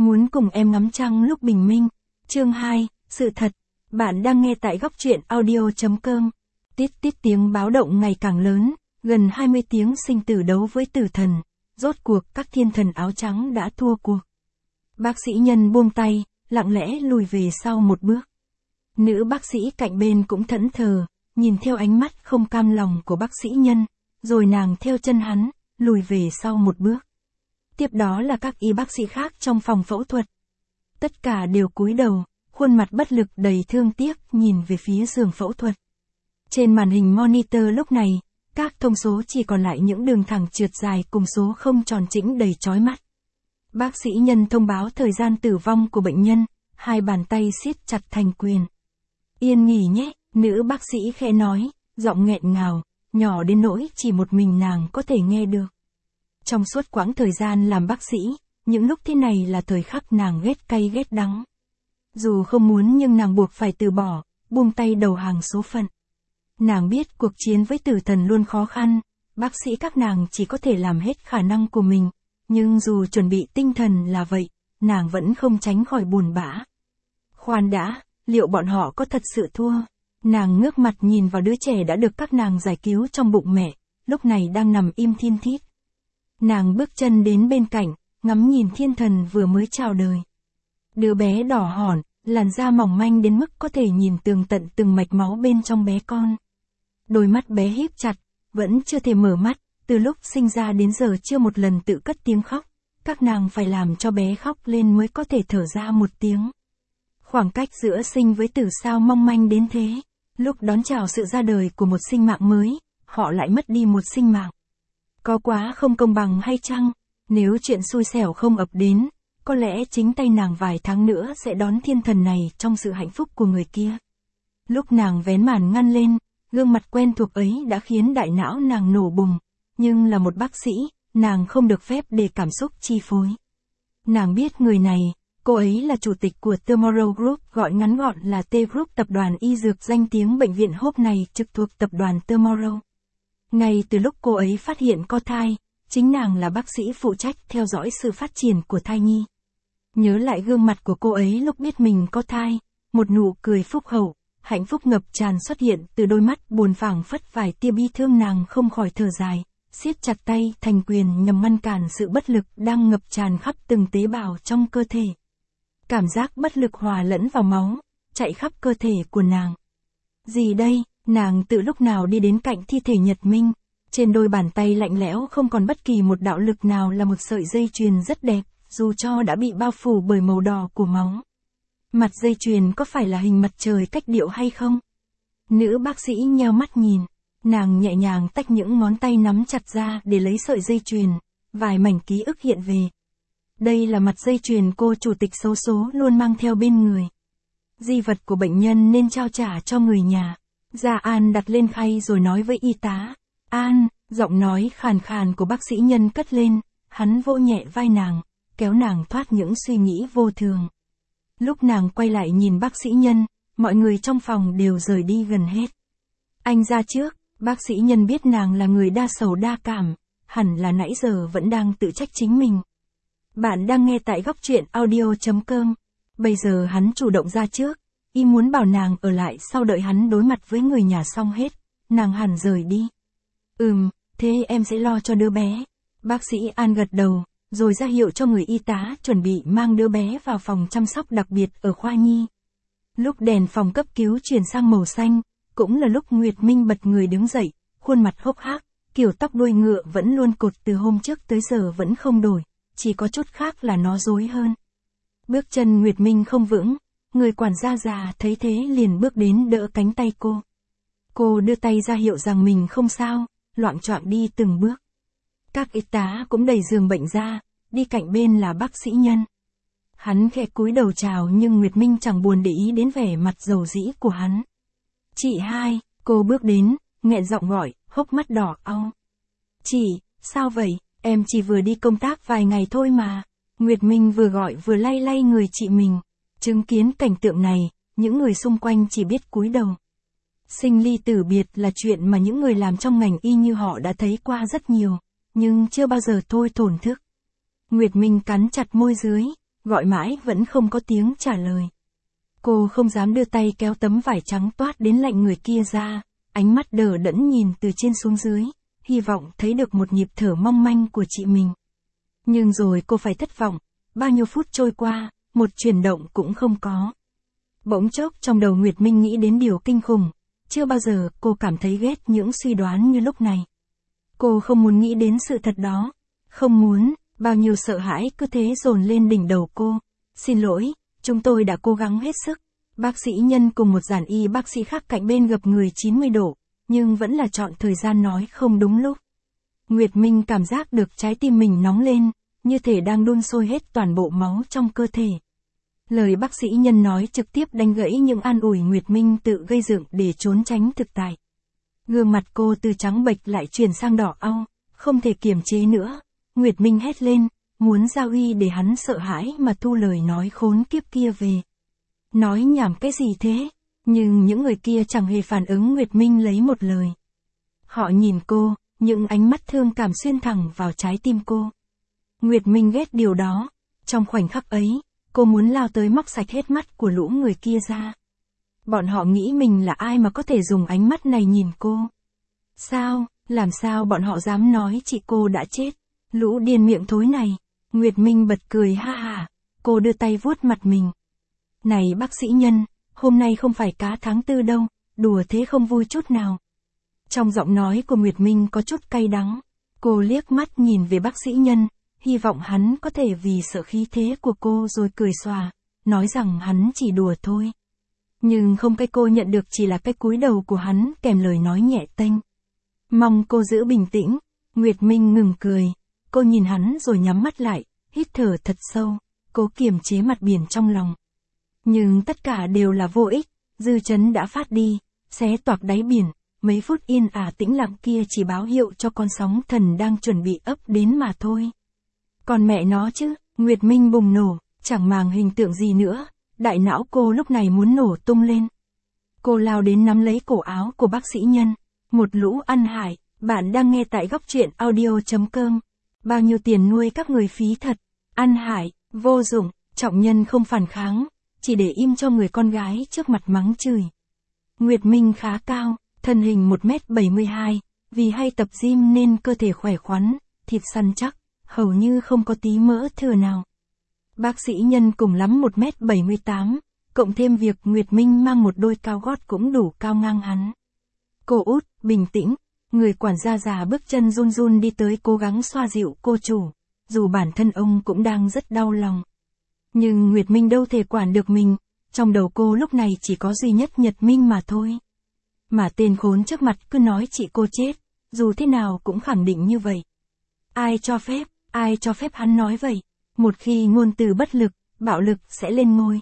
Muốn cùng em ngắm trăng lúc bình minh. Chương 2, sự thật. Bạn đang nghe tại góc truyện audio.com. Tít tít tiếng báo động ngày càng lớn, gần 20 tiếng sinh tử đấu với tử thần. Rốt cuộc các thiên thần áo trắng đã thua cuộc. Bác sĩ Nhân buông tay, lặng lẽ lùi về sau một bước. Nữ bác sĩ cạnh bên cũng thẫn thờ, nhìn theo ánh mắt không cam lòng của bác sĩ Nhân, rồi nàng theo chân hắn, lùi về sau một bước. Tiếp đó là các y bác sĩ khác trong phòng phẫu thuật. Tất cả đều cúi đầu, khuôn mặt bất lực đầy thương tiếc nhìn về phía giường phẫu thuật. Trên màn hình monitor lúc này, các thông số chỉ còn lại những đường thẳng trượt dài cùng số không tròn chỉnh đầy chói mắt. Bác sĩ Nhân thông báo thời gian tử vong của bệnh nhân, hai bàn tay siết chặt thành quyền. Yên nghỉ nhé, nữ bác sĩ khẽ nói, giọng nghẹn ngào, nhỏ đến nỗi chỉ một mình nàng có thể nghe được. Trong suốt quãng thời gian làm bác sĩ, những lúc thế này là thời khắc nàng ghét cay ghét đắng. Dù không muốn nhưng nàng buộc phải từ bỏ, buông tay đầu hàng số phận. Nàng biết cuộc chiến với tử thần luôn khó khăn, bác sĩ các nàng chỉ có thể làm hết khả năng của mình, nhưng dù chuẩn bị tinh thần là vậy, nàng vẫn không tránh khỏi buồn bã. Khoan đã, liệu bọn họ có thật sự thua? Nàng ngước mặt nhìn vào đứa trẻ đã được các nàng giải cứu trong bụng mẹ, lúc này đang nằm im thin thít. Nàng bước chân đến bên cạnh, ngắm nhìn thiên thần vừa mới chào đời. Đứa bé đỏ hòn, làn da mỏng manh đến mức có thể nhìn tường tận từng mạch máu bên trong bé con. Đôi mắt bé híp chặt, vẫn chưa thể mở mắt, từ lúc sinh ra đến giờ chưa một lần tự cất tiếng khóc. Các nàng phải làm cho bé khóc lên mới có thể thở ra một tiếng. Khoảng cách giữa sinh với tử sao mong manh đến thế. Lúc đón chào sự ra đời của một sinh mạng mới, họ lại mất đi một sinh mạng. Có quá không công bằng hay chăng? Nếu chuyện xui xẻo không ập đến, có lẽ chính tay nàng vài tháng nữa sẽ đón thiên thần này trong sự hạnh phúc của người kia. Lúc nàng vén màn ngăn lên, gương mặt quen thuộc ấy đã khiến đại não nàng nổ bùng. Nhưng là một bác sĩ, nàng không được phép để cảm xúc chi phối. Nàng biết người này, cô ấy là chủ tịch của Tomorrow Group, gọi ngắn gọn là T Group, tập đoàn y dược danh tiếng bệnh viện Hope này trực thuộc tập đoàn Tomorrow. Ngay từ lúc cô ấy phát hiện có thai, chính nàng là bác sĩ phụ trách theo dõi sự phát triển của thai nhi. Nhớ lại gương mặt của cô ấy lúc biết mình có thai, một nụ cười phúc hậu, hạnh phúc ngập tràn xuất hiện từ đôi mắt buồn phảng phất vài tia bi thương, nàng không khỏi thở dài, siết chặt tay thành quyền nhằm ngăn cản sự bất lực đang ngập tràn khắp từng tế bào trong cơ thể. Cảm giác bất lực hòa lẫn vào máu, chạy khắp cơ thể của nàng. Gì đây? Nàng tự lúc nào đi đến cạnh thi thể Nhật Minh, trên đôi bàn tay lạnh lẽo không còn bất kỳ một đạo lực nào là một sợi dây chuyền rất đẹp, dù cho đã bị bao phủ bởi màu đỏ của máu. Mặt dây chuyền có phải là hình mặt trời cách điệu hay không? Nữ bác sĩ nheo mắt nhìn, nàng nhẹ nhàng tách những ngón tay nắm chặt ra để lấy sợi dây chuyền, vài mảnh ký ức hiện về. Đây là mặt dây chuyền cô chủ tịch xấu số luôn mang theo bên người. Di vật của bệnh nhân nên trao trả cho người nhà. Gia An đặt lên khay rồi nói với y tá. An, giọng nói khàn khàn của bác sĩ Nhân cất lên, hắn vỗ nhẹ vai nàng, kéo nàng thoát những suy nghĩ vô thường. Lúc nàng quay lại nhìn bác sĩ Nhân, mọi người trong phòng đều rời đi gần hết. Anh ra trước, bác sĩ Nhân biết nàng là người đa sầu đa cảm, hẳn là nãy giờ vẫn đang tự trách chính mình. Bạn đang nghe tại góc truyện audio.com. Bây giờ hắn chủ động ra trước, y muốn bảo nàng ở lại sau đợi hắn đối mặt với người nhà xong hết, nàng hẳn rời đi. Thế em sẽ lo cho đứa bé. Bác sĩ An gật đầu, rồi ra hiệu cho người y tá chuẩn bị mang đứa bé vào phòng chăm sóc đặc biệt ở khoa nhi. Lúc đèn phòng cấp cứu chuyển sang màu xanh, cũng là lúc Nguyệt Minh bật người đứng dậy, khuôn mặt hốc hác, kiểu tóc đuôi ngựa vẫn luôn cột từ hôm trước tới giờ vẫn không đổi, chỉ có chút khác là nó rối hơn. Bước chân Nguyệt Minh không vững, người quản gia già thấy thế liền bước đến đỡ cánh tay cô. Cô đưa tay ra hiệu rằng mình không sao, loạng choạng đi từng bước. Các y tá cũng đẩy giường bệnh ra, đi cạnh bên là bác sĩ Nhân. Hắn khẽ cúi đầu chào nhưng Nguyệt Minh chẳng buồn để ý đến vẻ mặt dầu dĩ của hắn. Chị hai, cô bước đến, nghẹn giọng gọi, hốc mắt đỏ au. Chị, sao vậy, em chỉ vừa đi công tác vài ngày thôi mà. Nguyệt Minh vừa gọi vừa lay lay người chị mình. Chứng kiến cảnh tượng này, những người xung quanh chỉ biết cúi đầu. Sinh ly tử biệt là chuyện mà những người làm trong ngành y như họ đã thấy qua rất nhiều, nhưng chưa bao giờ thôi thổn thức. Nguyệt Minh cắn chặt môi dưới, gọi mãi vẫn không có tiếng trả lời. Cô không dám đưa tay kéo tấm vải trắng toát đến lạnh người kia ra, ánh mắt đờ đẫn nhìn từ trên xuống dưới, hy vọng thấy được một nhịp thở mong manh của chị mình. Nhưng rồi cô phải thất vọng, bao nhiêu phút trôi qua, một chuyển động cũng không có. Bỗng chốc trong đầu Nguyệt Minh nghĩ đến điều kinh khủng, chưa bao giờ cô cảm thấy ghét những suy đoán như lúc này. Cô không muốn nghĩ đến sự thật đó, không muốn, bao nhiêu sợ hãi cứ thế dồn lên đỉnh đầu cô. Xin lỗi, chúng tôi đã cố gắng hết sức. Bác sĩ Nhân cùng một dàn y bác sĩ khác cạnh bên gập người 90 độ, nhưng vẫn là chọn thời gian nói không đúng lúc. Nguyệt Minh cảm giác được trái tim mình nóng lên, như thể đang đun sôi hết toàn bộ máu trong cơ thể. Lời bác sĩ Nhân nói trực tiếp đánh gãy những an ủi Nguyệt Minh tự gây dựng để trốn tránh thực tại. Gương mặt cô từ trắng bệch lại chuyển sang đỏ au, không thể kiềm chế nữa. Nguyệt Minh hét lên, muốn giao uy để hắn sợ hãi mà thu lời nói khốn kiếp kia về. Nói nhảm cái gì thế? Nhưng những người kia chẳng hề phản ứng Nguyệt Minh lấy một lời. Họ nhìn cô, những ánh mắt thương cảm xuyên thẳng vào trái tim cô. Nguyệt Minh ghét điều đó. Trong khoảnh khắc ấy, cô muốn lao tới móc sạch hết mắt của lũ người kia ra. Bọn họ nghĩ mình là ai mà có thể dùng ánh mắt này nhìn cô? Sao, làm sao bọn họ dám nói chị cô đã chết? Lũ điên miệng thối này. Nguyệt Minh bật cười ha hả. Cô đưa tay vuốt mặt mình. Này bác sĩ Nhân, hôm nay không phải cá tháng 4 đâu, đùa thế không vui chút nào. Trong giọng nói của Nguyệt Minh có chút cay đắng. Cô liếc mắt nhìn về bác sĩ Nhân, hy vọng hắn có thể vì sợ khí thế của cô rồi cười xòa, nói rằng hắn chỉ đùa thôi. Nhưng không, cái cô nhận được chỉ là cái cúi đầu của hắn kèm lời nói nhẹ tênh. Mong cô giữ bình tĩnh. Nguyệt Minh ngừng cười. Cô nhìn hắn rồi nhắm mắt lại, hít thở thật sâu, cố kiềm chế mặt biển trong lòng. Nhưng tất cả đều là vô ích, dư chấn đã phát đi, xé toạc đáy biển, mấy phút yên ả tĩnh lặng kia chỉ báo hiệu cho con sóng thần đang chuẩn bị ấp đến mà thôi. Còn mẹ nó chứ, Nguyệt Minh bùng nổ, chẳng màng hình tượng gì nữa, đại não cô lúc này muốn nổ tung lên. Cô lao đến nắm lấy cổ áo của bác sĩ Nhân, một lũ ăn hại, bạn đang nghe tại góc truyện audio.com. Bao nhiêu tiền nuôi các người phí thật, ăn hại, vô dụng, Trọng Nhân không phản kháng, chỉ để im cho người con gái trước mặt mắng chửi. Nguyệt Minh khá cao, thân hình 1m72, vì hay tập gym nên cơ thể khỏe khoắn, thịt săn chắc, hầu như không có tí mỡ thừa nào. Bác sĩ Nhân cùng lắm 1m78, cộng thêm việc Nguyệt Minh mang một đôi cao gót cũng đủ cao ngang hắn. Cô út, bình tĩnh. Người quản gia già bước chân run run đi tới cố gắng xoa dịu cô chủ, dù bản thân ông cũng đang rất đau lòng. Nhưng Nguyệt Minh đâu thể quản được mình, trong đầu cô lúc này chỉ có duy nhất Nhật Minh mà thôi. Mà tên khốn trước mặt cứ nói chị cô chết, dù thế nào cũng khẳng định như vậy. Ai cho phép hắn nói vậy? Một khi ngôn từ bất lực, bạo lực sẽ lên ngôi.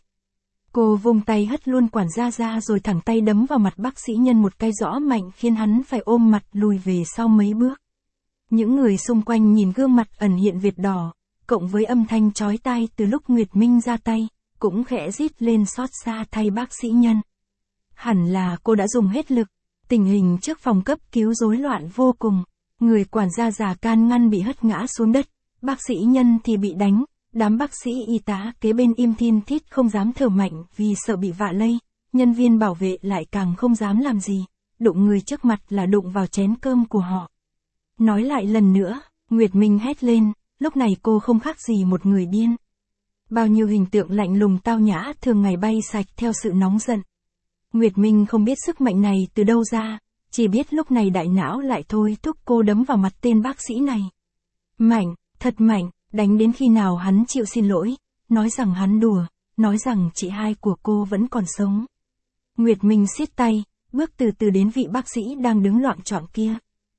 Cô vung tay hất luôn quản gia ra rồi thẳng tay đấm vào mặt bác sĩ Nhân một cái rõ mạnh khiến hắn phải ôm mặt lùi về sau mấy bước. Những người xung quanh nhìn gương mặt ẩn hiện vệt đỏ, cộng với âm thanh chói tai từ lúc Nguyệt Minh ra tay, cũng khẽ rít lên xót xa thay bác sĩ Nhân. Hẳn là cô đã dùng hết lực, tình hình trước phòng cấp cứu rối loạn vô cùng, người quản gia già can ngăn bị hất ngã xuống đất, bác sĩ Nhân thì bị đánh. Đám bác sĩ y tá kế bên im thin thít không dám thở mạnh vì sợ bị vạ lây, nhân viên bảo vệ lại càng không dám làm gì, đụng người trước mặt là đụng vào chén cơm của họ. Nói lại lần nữa, Nguyệt Minh hét lên, lúc này cô không khác gì một người điên. Bao nhiêu hình tượng lạnh lùng tao nhã thường ngày bay sạch theo sự nóng giận. Nguyệt Minh không biết sức mạnh này từ đâu ra, chỉ biết lúc này đại não lại thôi thúc cô đấm vào mặt tên bác sĩ này. Mạnh, thật mạnh. Đánh đến khi nào hắn chịu xin lỗi, nói rằng hắn đùa, nói rằng chị hai của cô vẫn còn sống. Nguyệt Minh siết tay, bước từ từ đến vị bác sĩ đang đứng loạng choạng kia.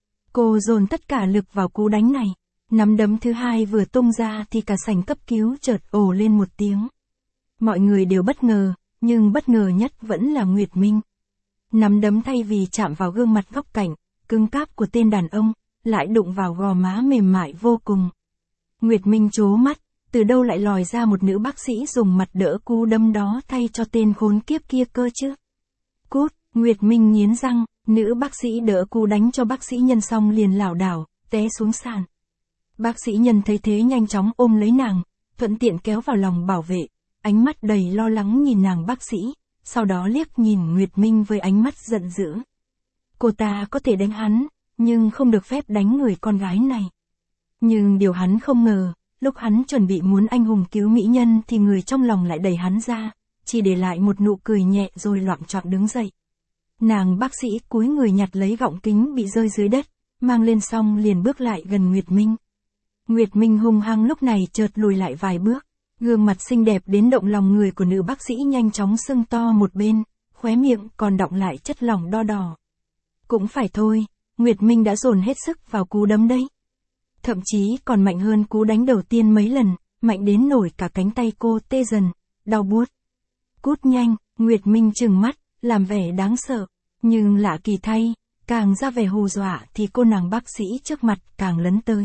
Cô dồn tất cả lực vào cú đánh này, nắm đấm thứ hai vừa tung ra thì cả sảnh cấp cứu chợt ồ lên một tiếng. Mọi người đều bất ngờ, nhưng bất ngờ nhất vẫn là Nguyệt Minh. Nắm đấm thay vì chạm vào gương mặt góc cạnh, cứng cáp của tên đàn ông, lại đụng vào gò má mềm mại vô cùng. Nguyệt Minh trố mắt, từ đâu lại lòi ra một nữ bác sĩ dùng mặt đỡ cú đấm đó thay cho tên khốn kiếp kia cơ chứ. Cút, Nguyệt Minh nghiến răng, nữ bác sĩ đỡ cú đánh cho bác sĩ Nhân xong liền lảo đảo, té xuống sàn. Bác sĩ Nhân thấy thế nhanh chóng ôm lấy nàng, thuận tiện kéo vào lòng bảo vệ, ánh mắt đầy lo lắng nhìn nàng bác sĩ, sau đó liếc nhìn Nguyệt Minh với ánh mắt giận dữ. Cô ta có thể đánh hắn, nhưng không được phép đánh người con gái này. Nhưng điều hắn không ngờ, lúc hắn chuẩn bị muốn anh hùng cứu mỹ nhân thì người trong lòng lại đẩy hắn ra, chỉ để lại một nụ cười nhẹ rồi loạng choạng đứng dậy. Nàng bác sĩ cúi người nhặt lấy gọng kính bị rơi dưới đất, mang lên xong liền bước lại gần Nguyệt Minh. Nguyệt Minh hung hăng lúc này chợt lùi lại vài bước, gương mặt xinh đẹp đến động lòng người của nữ bác sĩ nhanh chóng sưng to một bên, khóe miệng còn đọng lại chất lỏng đo đỏ. Cũng phải thôi, Nguyệt Minh đã dồn hết sức vào cú đấm đấy. Thậm chí còn mạnh hơn cú đánh đầu tiên mấy lần, mạnh đến nổi cả cánh tay cô tê dần, đau buốt. Cút nhanh, Nguyệt Minh trừng mắt, làm vẻ đáng sợ, nhưng lạ kỳ thay, càng ra vẻ hù dọa thì cô nàng bác sĩ trước mặt càng lấn tới.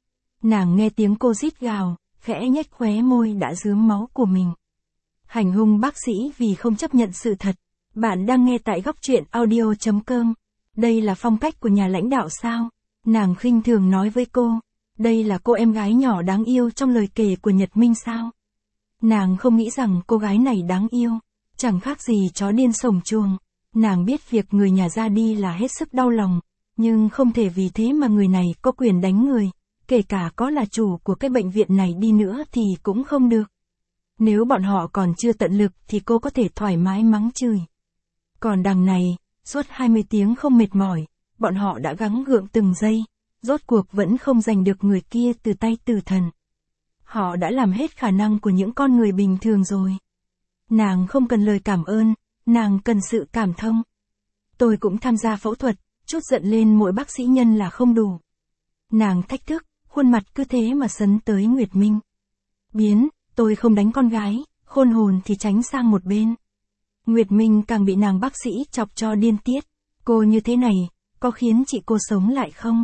Nàng nghe tiếng cô rít gào, khẽ nhếch khóe môi đã rướm máu của mình. Hành hung bác sĩ vì không chấp nhận sự thật. Bạn đang nghe tại góc truyện audio.com. Đây là phong cách của nhà lãnh đạo sao? Nàng khinh thường nói với cô. Đây là cô em gái nhỏ đáng yêu trong lời kể của Nhật Minh sao? Nàng không nghĩ rằng cô gái này đáng yêu, chẳng khác gì chó điên sổng chuồng. Nàng biết việc người nhà ra đi là hết sức đau lòng, nhưng không thể vì thế mà người này có quyền đánh người, kể cả có là chủ của cái bệnh viện này đi nữa thì cũng không được. Nếu bọn họ còn chưa tận lực thì cô có thể thoải mái mắng chửi. Còn đằng này, suốt 20 tiếng không mệt mỏi, bọn họ đã gắng gượng từng giây, rốt cuộc vẫn không giành được người kia từ tay tử thần. Họ đã làm hết khả năng của những con người bình thường rồi. Nàng không cần lời cảm ơn, nàng cần sự cảm thông. Tôi cũng tham gia phẫu thuật, chút giận lên mỗi bác sĩ nhân là không đủ. Nàng thách thức, khuôn mặt cứ thế mà sấn tới Nguyệt Minh. Biến, tôi không đánh con gái, khôn hồn thì tránh sang một bên. Nguyệt Minh càng bị nàng bác sĩ chọc cho điên tiết. Cô như thế này, có khiến chị cô sống lại không?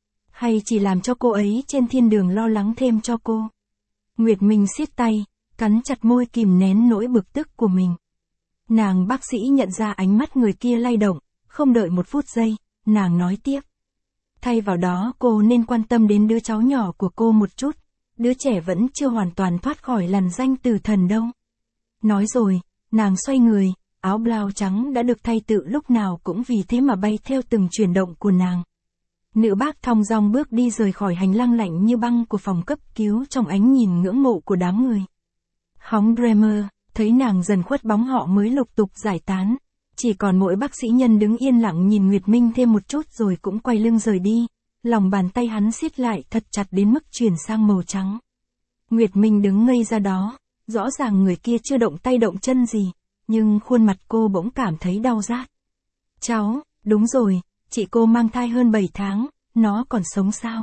Hay chỉ làm cho cô ấy trên thiên đường lo lắng thêm cho cô? Nguyệt Minh siết tay, cắn chặt môi kìm nén nỗi bực tức của mình. Nàng bác sĩ nhận ra ánh mắt người kia lay động, không đợi một phút giây, nàng nói tiếp. Thay vào đó cô nên quan tâm đến đứa cháu nhỏ của cô một chút, đứa trẻ vẫn chưa hoàn toàn thoát khỏi lằn ranh tử thần đâu. Nói rồi, nàng xoay người, áo blau trắng đã được thay tự lúc nào cũng vì thế mà bay theo từng chuyển động của nàng. Nữ bác thong dong bước đi rời khỏi hành lang lạnh như băng của phòng cấp cứu trong ánh nhìn ngưỡng mộ của đám người. Hóng Dreamer, thấy nàng dần khuất bóng họ mới lục tục giải tán. Chỉ còn mỗi bác sĩ nhân đứng yên lặng nhìn Nguyệt Minh thêm một chút rồi cũng quay lưng rời đi. Lòng bàn tay hắn siết lại thật chặt đến mức chuyển sang màu trắng. Nguyệt Minh đứng ngây ra đó, rõ ràng người kia chưa động tay động chân gì, nhưng khuôn mặt cô bỗng cảm thấy đau rát. Cháu, đúng rồi, chị cô mang thai hơn 7 tháng, nó còn sống sao?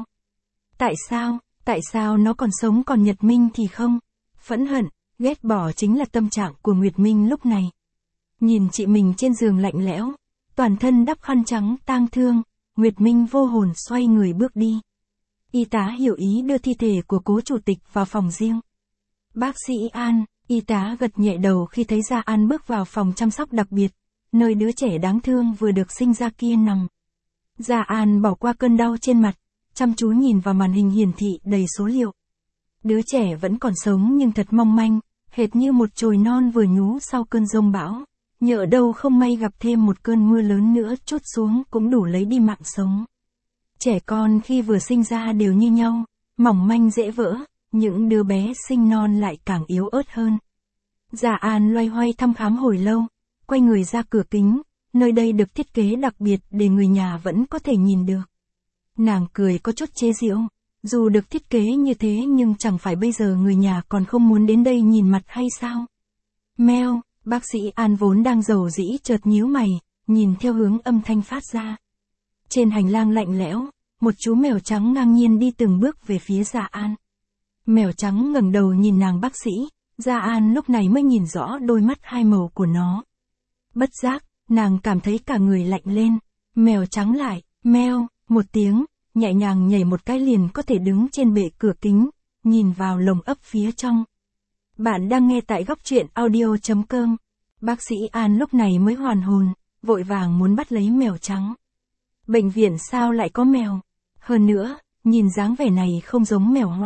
Tại sao nó còn sống còn Nhật Minh thì không? Phẫn hận, ghét bỏ chính là tâm trạng của Nguyệt Minh lúc này. Nhìn chị mình trên giường lạnh lẽo, toàn thân đắp khăn trắng tang thương, Nguyệt Minh vô hồn xoay người bước đi. Y tá hiểu ý đưa thi thể của cố chủ tịch vào phòng riêng. Bác sĩ An, y tá gật nhẹ đầu khi thấy Gia An bước vào phòng chăm sóc đặc biệt, nơi đứa trẻ đáng thương vừa được sinh ra kia nằm. Gia An bỏ qua cơn đau trên mặt, chăm chú nhìn vào màn hình hiển thị đầy số liệu. Đứa trẻ vẫn còn sống nhưng thật mong manh, hệt như một chồi non vừa nhú sau cơn giông bão. Nhỡ đâu không may gặp thêm một cơn mưa lớn nữa trút xuống cũng đủ lấy đi mạng sống. Trẻ con khi vừa sinh ra đều như nhau, mỏng manh dễ vỡ, những đứa bé sinh non lại càng yếu ớt hơn. Gia An loay hoay thăm khám hồi lâu, quay người ra cửa kính, nơi đây được thiết kế đặc biệt để người nhà vẫn có thể nhìn được. Nàng cười có chút chế giễu, dù được thiết kế như thế nhưng chẳng phải bây giờ người nhà còn không muốn đến đây nhìn mặt hay sao? Mèo. Bác sĩ An vốn đang rầu rĩ chợt nhíu mày, nhìn theo hướng âm thanh phát ra. Trên hành lang lạnh lẽo, một chú mèo trắng ngang nhiên đi từng bước về phía Gia An. Mèo trắng ngẩng đầu nhìn nàng bác sĩ, Gia An lúc này mới nhìn rõ đôi mắt hai màu của nó. Bất giác, nàng cảm thấy cả người lạnh lên, mèo trắng lại, meo, một tiếng, nhẹ nhàng nhảy một cái liền có thể đứng trên bệ cửa kính, nhìn vào lồng ấp phía trong. Bạn đang nghe tại góc truyện audio.com. Bác sĩ An lúc này mới hoàn hồn, vội vàng muốn bắt lấy mèo trắng. Bệnh viện sao lại có mèo? Hơn nữa, nhìn dáng vẻ này không giống mèo hoang.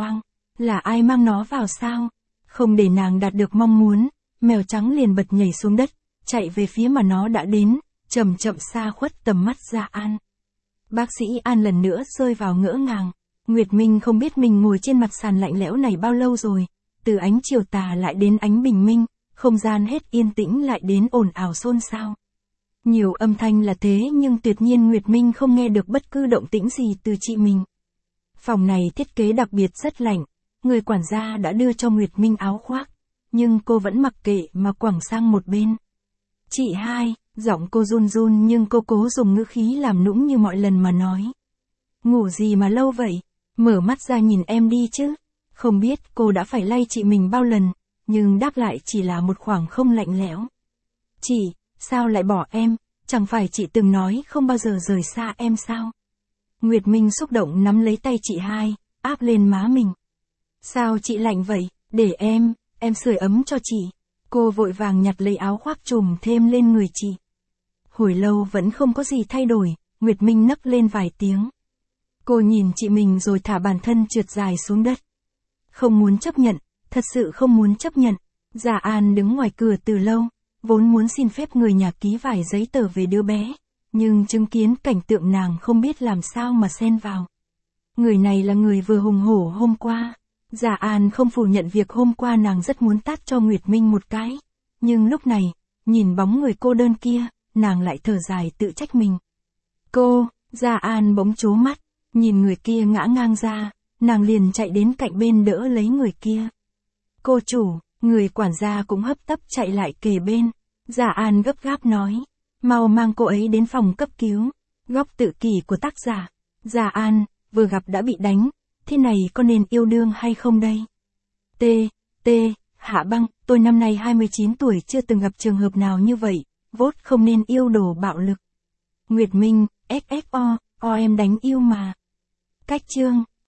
Là ai mang nó vào sao? Không để nàng đạt được mong muốn, mèo trắng liền bật nhảy xuống đất, chạy về phía mà nó đã đến, chậm chậm xa khuất tầm mắt Dạ An. Bác sĩ An lần nữa rơi vào ngỡ ngàng. Nguyệt Minh không biết mình ngồi trên mặt sàn lạnh lẽo này bao lâu rồi, từ ánh chiều tà lại đến ánh bình minh, không gian hết yên tĩnh lại đến ồn ào xôn xao. Nhiều âm thanh là thế nhưng tuyệt nhiên Nguyệt Minh không nghe được bất cứ động tĩnh gì từ chị mình. Phòng này thiết kế đặc biệt rất lạnh, người quản gia đã đưa cho Nguyệt Minh áo khoác, nhưng cô vẫn mặc kệ mà quẳng sang một bên. Chị hai, giọng cô run run nhưng cô cố dùng ngữ khí làm nũng như mọi lần mà nói. Ngủ gì mà lâu vậy? Mở mắt ra nhìn em đi chứ. Không biết cô đã phải lay chị mình bao lần, nhưng đáp lại chỉ là một khoảng không lạnh lẽo. Chị, sao lại bỏ em? Chẳng phải chị từng nói không bao giờ rời xa em sao? Nguyệt Minh xúc động nắm lấy tay chị hai, áp lên má mình. Sao chị lạnh vậy? Để em sưởi ấm cho chị. Cô vội vàng nhặt lấy áo khoác trùm thêm lên người chị. Hồi lâu vẫn không có gì thay đổi, Nguyệt Minh nấc lên vài tiếng. Cô nhìn chị mình rồi thả bản thân trượt dài xuống đất. Không muốn chấp nhận, thật sự không muốn chấp nhận. Dạ An đứng ngoài cửa từ lâu, vốn muốn xin phép người nhà ký vài giấy tờ về đứa bé, nhưng chứng kiến cảnh tượng nàng không biết làm sao mà xen vào. Người này là người vừa hùng hổ hôm qua. Dạ An không phủ nhận việc hôm qua nàng rất muốn tát cho Nguyệt Minh một cái, nhưng lúc này, nhìn bóng người cô đơn kia, nàng lại thở dài tự trách mình. Dạ An bỗng trố mắt, nhìn người kia ngã ngang ra, nàng liền chạy đến cạnh bên đỡ lấy người kia. Cô chủ, người quản gia cũng hấp tấp chạy lại kề bên. Dạ An gấp gáp nói, mau mang cô ấy đến phòng cấp cứu. Góc tự kỷ của tác giả. Dạ An, vừa gặp đã bị đánh, thế này có nên yêu đương hay không đây? Hạ Băng, tôi năm nay 29 tuổi chưa từng gặp trường hợp nào như vậy, vốt không nên yêu đồ bạo lực. Nguyệt Minh, XXO, em đánh yêu mà. Cách chương.